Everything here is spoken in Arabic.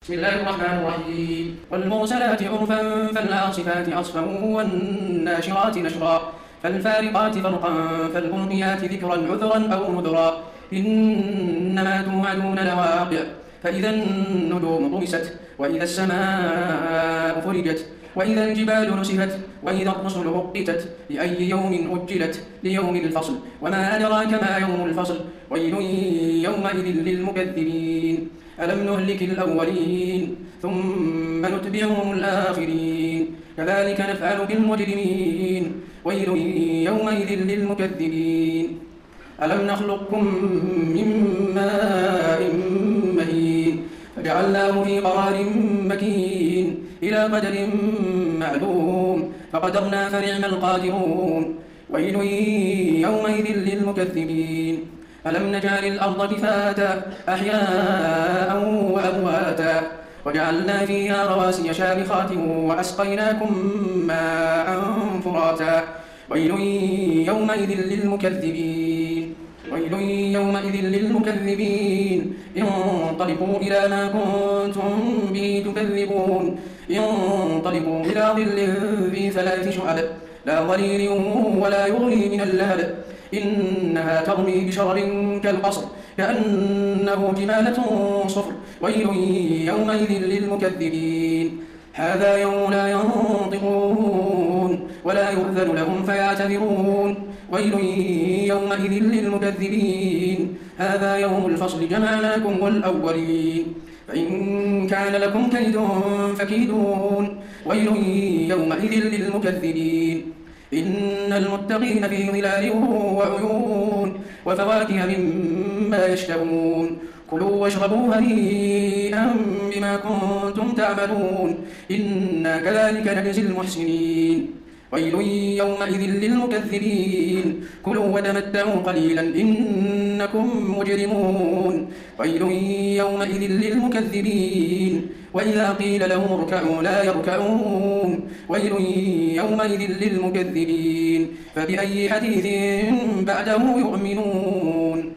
بسم الله الرحمن الرحيم والمرسلات عرفا فالعاصفات عصفا والناشرات نشرا فالفارقات فرقا فالملقيات ذكرا عذرا أو نذرا إنما توعدون لواقع فإذا النجوم طمست وإذا السماء فرجت وإذا الجبال نسفت وإذا الرسل أقتت لأي يوم أجلت ليوم الفصل وما أدراك ما يوم الفصل ويل يومئذ للمكذبين ألم نهلك الأولين ثم نتبعهم الآخرين كذلك نفعل بالمجرمين ويل يومئذ للمكذبين ألم نخلقكم من ماء مهين فجعلناه في قرار مكين إلى قدر معلوم فقدرنا فنعم القادرون ويل يومئذ للمكذبين ألم نجعل الأرض كفاتا أحياء وأمواتا وجعلنا فيها رواسي شامخات وأسقيناكم ماء فراتا ويل يومئذ للمكذبين ويل يومئذ للمكذبين انطلقوا إلى ما كنتم به تكذبون انطلقوا إلى ظل ذي ثلاث شعب لا ظليل ولا يغني من اللهب إنها ترمي بشرر كالقصر كأنه جمالة صفر ويل يومئذ للمكذبين هذا يوم لا ينطقون ولا يؤذن لهم فيعتذرون ويل يومئذ للمكذبين هذا يوم الفصل جمعناكم والأولين فإن كان لكم كيد فكيدون ويل يومئذ للمكذبين إن المتقين في ظلال وعيون وفواكه مما يشتهون كلوا واشربوا هنيئا بما كنتم تعملون إنا كذلك نجزي المحسنين ويل يومئذ للمكذبين كلوا وتمتعوا قليلا إنكم مجرمون ويل يومئذ للمكذبين وإذا قيل لهم اركعوا لا يركعون ويل يومئذ للمكذبين فبأي حديث بعده يؤمنون